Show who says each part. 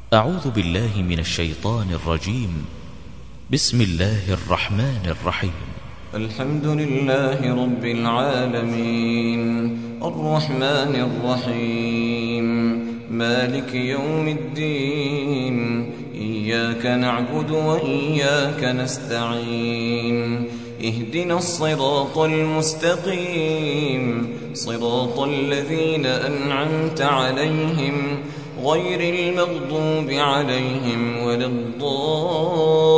Speaker 1: أعوذ بالله من الشيطان الرجيم. بسم الله الرحمن الرحيم.
Speaker 2: الحمد لله رب العالمين، الرحمن الرحيم، مالك يوم الدين، إياك نعبد وإياك نستعين، اهدنا الصراط المستقيم، صراط الذين أنعمت عليهم غير المغضوب عليهم ولا الضالين.